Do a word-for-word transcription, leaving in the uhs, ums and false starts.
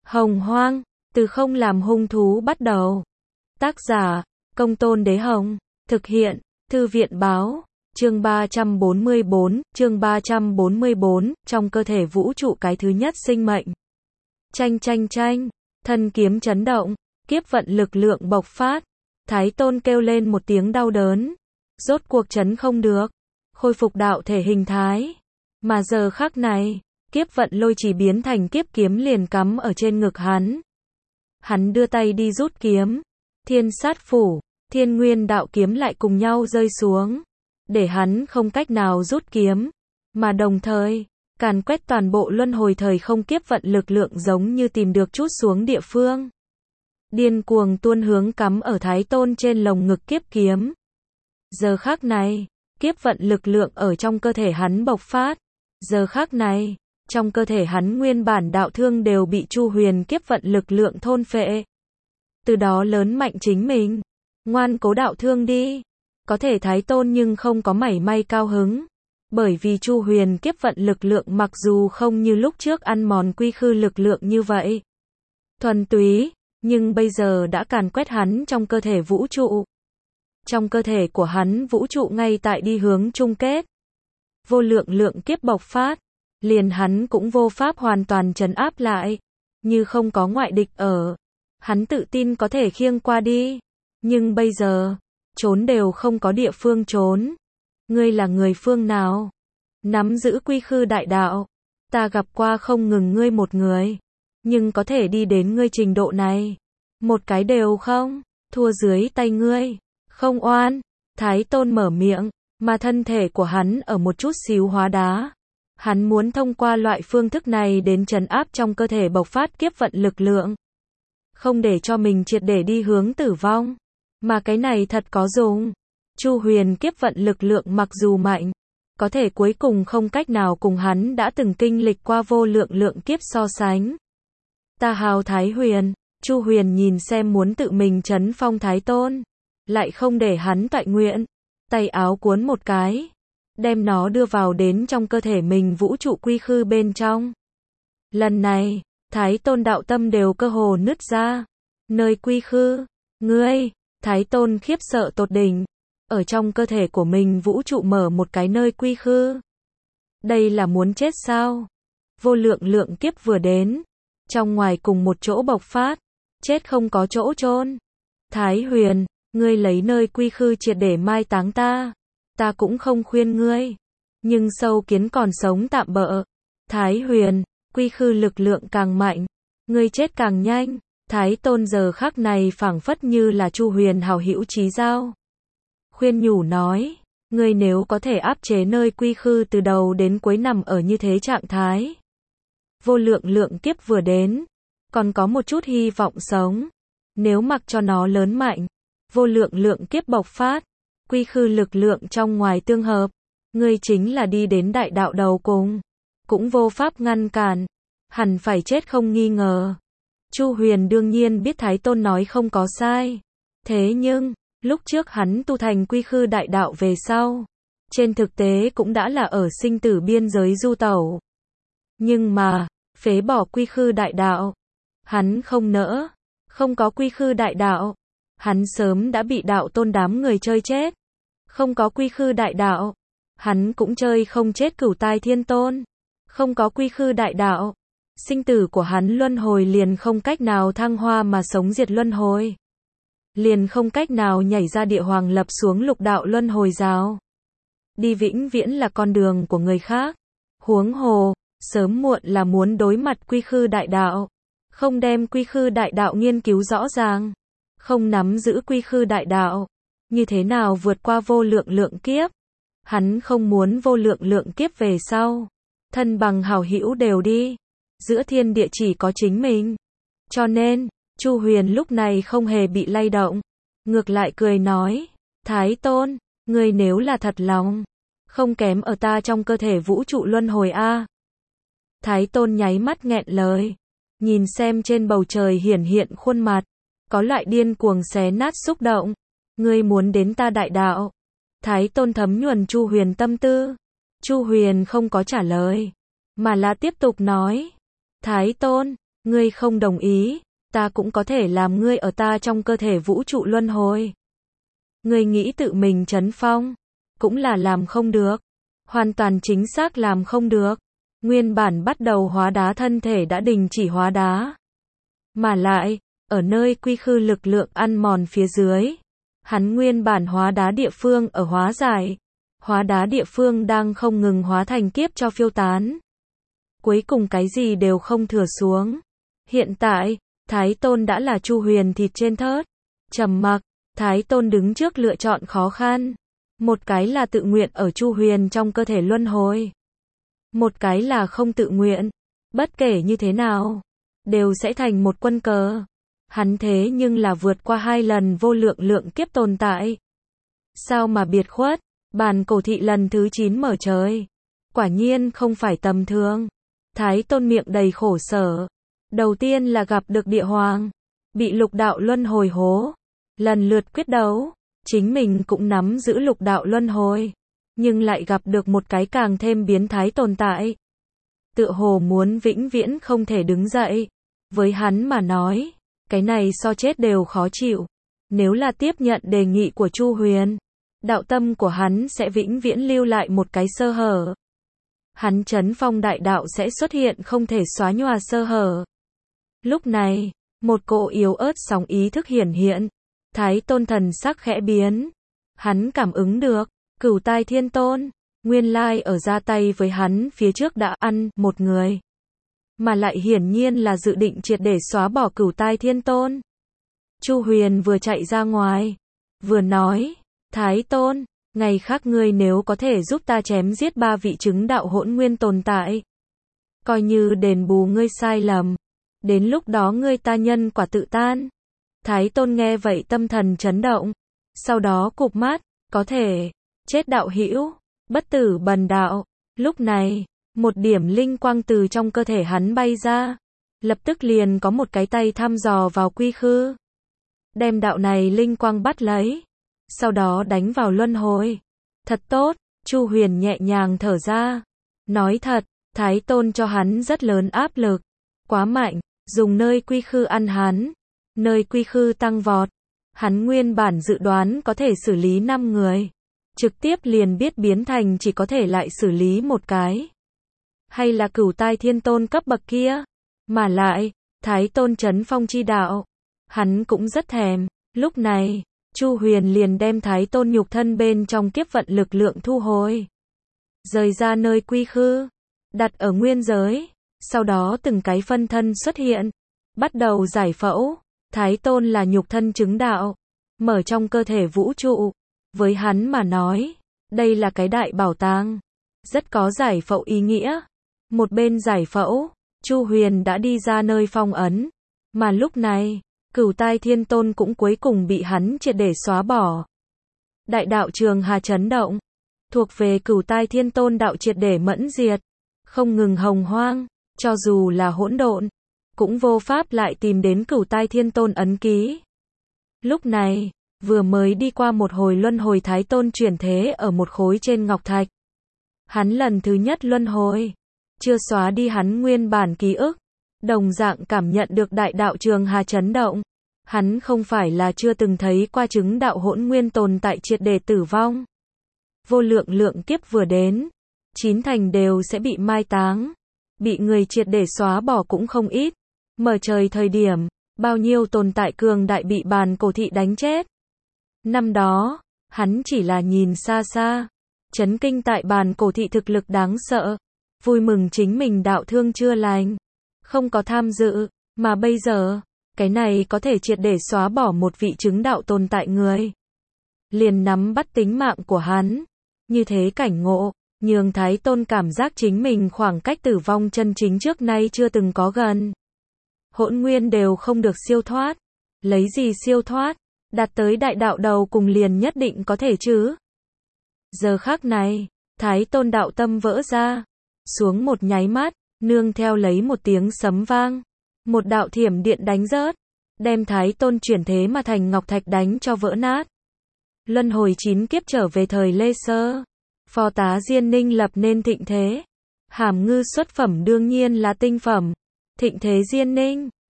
Hồng Hoang, từ không làm hung thú bắt đầu. Tác giả, Công Tôn Đế Hồng. Thực hiện, Thư viện Báo. Chương ba trăm bốn mươi bốn, chương ba trăm bốn mươi bốn, trong cơ thể vũ trụ cái thứ nhất sinh mệnh. Chanh chanh chanh, thân kiếm chấn động, kiếp vận lực lượng bộc phát. Thái Tôn kêu lên một tiếng đau đớn. Rốt cuộc chấn không được, khôi phục đạo thể hình thái. Mà giờ khắc này, kiếp vận lôi chỉ biến thành kiếp kiếm liền cắm ở trên ngực hắn. Hắn đưa tay đi rút kiếm. Thiên sát phủ, thiên nguyên đạo kiếm lại cùng nhau rơi xuống. Để hắn không cách nào rút kiếm. Mà đồng thời, càn quét toàn bộ luân hồi thời không kiếp vận lực lượng giống như tìm được chút xuống địa phương. Điên cuồng tuôn hướng cắm ở Thái Tôn trên lồng ngực kiếp kiếm. Giờ khắc này, kiếp vận lực lượng ở trong cơ thể hắn bộc phát. Giờ khắc này, trong cơ thể hắn nguyên bản đạo thương đều bị Chu Huyền kiếp vận lực lượng thôn phệ. Từ đó lớn mạnh chính mình. Ngoan cố đạo thương đi. Có thể Thái Tôn nhưng không có mảy may cao hứng. Bởi vì Chu Huyền kiếp vận lực lượng mặc dù không như lúc trước ăn mòn quy khư lực lượng như vậy. Thuần túy, nhưng bây giờ đã càn quét hắn trong cơ thể vũ trụ. Trong cơ thể của hắn vũ trụ ngay tại đi hướng chung kết. Vô lượng lượng kiếp bộc phát. Liền hắn cũng vô pháp hoàn toàn trấn áp lại. Như không có ngoại địch ở. Hắn tự tin có thể khiêng qua đi. Nhưng bây giờ, trốn đều không có địa phương trốn. Ngươi là người phương nào? Nắm giữ quy khư đại đạo. Ta gặp qua không ngừng ngươi một người. Nhưng có thể đi đến ngươi trình độ này. Một cái đều không. Thua dưới tay ngươi. Không oan. Thái Tôn mở miệng. Mà thân thể của hắn ở một chút xíu hóa đá. Hắn muốn thông qua loại phương thức này đến trấn áp trong cơ thể bộc phát kiếp vận lực lượng. Không để cho mình triệt để đi hướng tử vong. Mà cái này thật có dùng. Chu Huyền kiếp vận lực lượng mặc dù mạnh, có thể cuối cùng không cách nào cùng hắn đã từng kinh lịch qua vô lượng lượng kiếp so sánh. Ta hào Thái Huyền, Chu Huyền nhìn xem muốn tự mình trấn phong Thái Tôn. Lại không để hắn toại nguyện. Tay áo cuốn một cái. Đem nó đưa vào đến trong cơ thể mình vũ trụ quy khư bên trong. Lần này, Thái Tôn đạo tâm đều cơ hồ nứt ra. Nơi quy khư, ngươi, Thái Tôn khiếp sợ tột đỉnh. Ở trong cơ thể của mình vũ trụ mở một cái nơi quy khư. Đây là muốn chết sao? Vô lượng lượng kiếp vừa đến. Trong ngoài cùng một chỗ bộc phát. Chết không có chỗ chôn. Thái Huyền, ngươi lấy nơi quy khư triệt để mai táng ta. Ta cũng không khuyên ngươi. Nhưng sâu kiến còn sống tạm bợ. Thái Huyền, quy khư lực lượng càng mạnh. Ngươi chết càng nhanh. Thái Tôn giờ khắc này phảng phất như là Chu Huyền hảo hữu chí giao. Khuyên nhủ nói. Ngươi nếu có thể áp chế nơi quy khư từ đầu đến cuối nằm ở như thế trạng thái. Vô lượng lượng kiếp vừa đến. Còn có một chút hy vọng sống. Nếu mặc cho nó lớn mạnh. Vô lượng lượng kiếp bộc phát. Quy khư lực lượng trong ngoài tương hợp. Ngươi chính là đi đến đại đạo đầu cùng. Cũng vô pháp ngăn cản. Hẳn phải chết không nghi ngờ. Chu Huyền đương nhiên biết Thái Tôn nói không có sai. Thế nhưng, lúc trước hắn tu thành quy khư đại đạo về sau. Trên thực tế cũng đã là ở sinh tử biên giới du tẩu. Nhưng mà, phế bỏ quy khư đại đạo. Hắn không nỡ. Không có quy khư đại đạo. Hắn sớm đã bị đạo tôn đám người chơi chết. Không có quy khư đại đạo. Hắn cũng chơi không chết cửu tai thiên tôn. Không có quy khư đại đạo. Sinh tử của hắn luân hồi liền không cách nào thăng hoa mà sống diệt luân hồi. Liền không cách nào nhảy ra địa hoàng lập xuống lục đạo luân hồi giáo. Đi vĩnh viễn là con đường của người khác. Huống hồ, sớm muộn là muốn đối mặt quy khư đại đạo. Không đem quy khư đại đạo nghiên cứu rõ ràng. Không nắm giữ quy khư đại đạo. Như thế nào vượt qua vô lượng lượng kiếp. Hắn không muốn vô lượng lượng kiếp về sau. Thân bằng hảo hữu đều đi. Giữa thiên địa chỉ có chính mình. Cho nên, Chu Huyền lúc này không hề bị lay động. Ngược lại cười nói. Thái Tôn, ngươi nếu là thật lòng. Không kém ở ta trong cơ thể vũ trụ luân hồi a. Thái Tôn nháy mắt nghẹn lời. Nhìn xem trên bầu trời hiển hiện khuôn mặt. Có loại điên cuồng xé nát xúc động. Ngươi muốn đến ta đại đạo. Thái Tôn thấm nhuần Chu Huyền tâm tư. Chu Huyền không có trả lời. Mà là tiếp tục nói. Thái Tôn, Ngươi không đồng ý, ta cũng có thể làm ngươi ở ta trong cơ thể vũ trụ luân hồi. Ngươi nghĩ tự mình trấn phong, cũng là làm không được. Hoàn toàn chính xác làm không được. Nguyên bản bắt đầu hóa đá thân thể đã đình chỉ hóa đá. Mà lại, ở nơi quy khư lực lượng ăn mòn phía dưới, hắn nguyên bản hóa đá địa phương ở hóa giải. Hóa đá địa phương đang không ngừng hóa thành kiếp cho phiêu tán. Cuối cùng cái gì đều không thừa xuống. Hiện tại, Thái Tôn đã là Chu Huyền thịt trên thớt. Trầm mặc, Thái Tôn đứng trước lựa chọn khó khăn. Một cái là tự nguyện ở Chu Huyền trong cơ thể luân hồi. Một cái là không tự nguyện. Bất kể như thế nào, đều sẽ thành một quân cờ. Hắn thế nhưng là vượt qua hai lần vô lượng lượng kiếp tồn tại. Sao mà biệt khuất, bàn cổ thị lần thứ chín mở trời. Quả nhiên không phải tầm thường. Thái Tôn miệng đầy khổ sở. Đầu tiên là gặp được địa hoàng. Bị lục đạo luân hồi hố. Lần lượt quyết đấu. Chính mình cũng nắm giữ lục đạo luân hồi. Nhưng lại gặp được một cái càng thêm biến thái tồn tại. Tựa hồ muốn vĩnh viễn không thể đứng dậy. Với hắn mà nói, cái này so chết đều khó chịu. Nếu là tiếp nhận đề nghị của Chu Huyền, đạo tâm của hắn sẽ vĩnh viễn lưu lại một cái sơ hở. Hắn trấn phong đại đạo sẽ xuất hiện không thể xóa nhòa sơ hở. Lúc này, một cỗ yếu ớt sóng ý thức hiển hiện. Thái Tôn thần sắc khẽ biến. Hắn cảm ứng được, Cửu Tai Thiên Tôn, nguyên lai ở ra tay với hắn phía trước đã ăn một người. Mà lại hiển nhiên là dự định triệt để xóa bỏ Cửu Tai Thiên Tôn. Chu Huyền vừa chạy ra ngoài, vừa nói, Thái Tôn, ngày khác ngươi nếu có thể giúp ta chém giết ba vị chứng đạo hỗn nguyên tồn tại. Coi như đền bù ngươi sai lầm. Đến lúc đó ngươi ta nhân quả tự tan. Thái Tôn nghe vậy tâm thần chấn động. Sau đó cụp mắt, có thể, chết đạo hữu, bất tử bần đạo. Lúc này, một điểm linh quang từ trong cơ thể hắn bay ra. Lập tức liền có một cái tay thăm dò vào quy khư. Đem đạo này linh quang bắt lấy. Sau đó đánh vào luân hồi. Thật tốt, Chu Huyền nhẹ nhàng thở ra. Nói thật, Thái Tôn cho hắn rất lớn áp lực. Quá mạnh, dùng nơi quy khư ăn hắn. Nơi quy khư tăng vọt. Hắn nguyên bản dự đoán có thể xử lý năm người. Trực tiếp liền biết biến thành chỉ có thể lại xử lý một cái. Hay là Cửu Tai Thiên Tôn cấp bậc kia. Mà lại, Thái Tôn trấn phong chi đạo. Hắn cũng rất thèm. Lúc này, Chu Huyền liền đem Thái Tôn nhục thân bên trong kiếp vận lực lượng thu hồi. Rời ra nơi quy khư. Đặt ở nguyên giới. Sau đó từng cái phân thân xuất hiện. Bắt đầu giải phẫu. Thái Tôn là nhục thân chứng đạo. Mở trong cơ thể vũ trụ. Với hắn mà nói. Đây là cái đại bảo tàng. Rất có giải phẫu ý nghĩa. Một bên giải phẫu. Chu Huyền đã đi ra nơi phong ấn. Mà lúc này, Cửu Tai Thiên Tôn cũng cuối cùng bị hắn triệt để xóa bỏ. Đại đạo Trường Hà chấn động. Thuộc về Cửu Tai Thiên Tôn đạo triệt để mẫn diệt. Không ngừng hồng hoang. Cho dù là hỗn độn, cũng vô pháp lại tìm đến Cửu Tai Thiên Tôn ấn ký. Lúc này, vừa mới đi qua một hồi luân hồi Thái Tôn chuyển thế ở một khối trên ngọc thạch. Hắn lần thứ nhất luân hồi. Chưa xóa đi hắn nguyên bản ký ức. Đồng dạng cảm nhận được đại đạo Trường Hà chấn động. Hắn không phải là chưa từng thấy qua chứng đạo hỗn nguyên tồn tại triệt để tử vong. Vô lượng lượng kiếp vừa đến. Chín thành đều sẽ bị mai táng. Bị người triệt để xóa bỏ cũng không ít. Mở trời thời điểm, bao nhiêu tồn tại cường đại bị bàn cổ thị đánh chết. Năm đó, hắn chỉ là nhìn xa xa. Chấn kinh tại bàn cổ thị thực lực đáng sợ. Vui mừng chính mình đạo thương chưa lành. Không có tham dự, mà bây giờ, cái này có thể triệt để xóa bỏ một vị chứng đạo tồn tại người. Liền nắm bắt tính mạng của hắn. Như thế cảnh ngộ, nhường Thái Tôn cảm giác chính mình khoảng cách tử vong chân chính trước nay chưa từng có gần. Hỗn nguyên đều không được siêu thoát. Lấy gì siêu thoát? Đạt tới đại đạo đầu cùng liền nhất định có thể chứ. Giờ khắc này, Thái Tôn đạo tâm vỡ ra. Xuống một nháy mắt, nương theo lấy một tiếng sấm vang. Một đạo thiểm điện đánh rớt. Đem Thái Tôn chuyển thế mà thành ngọc thạch đánh cho vỡ nát. Luân hồi chín kiếp trở về thời Lê Sơ. Phó tá Diên Ninh lập nên thịnh thế. Hàm ngư xuất phẩm đương nhiên là tinh phẩm. Thịnh Thế Diên Ninh.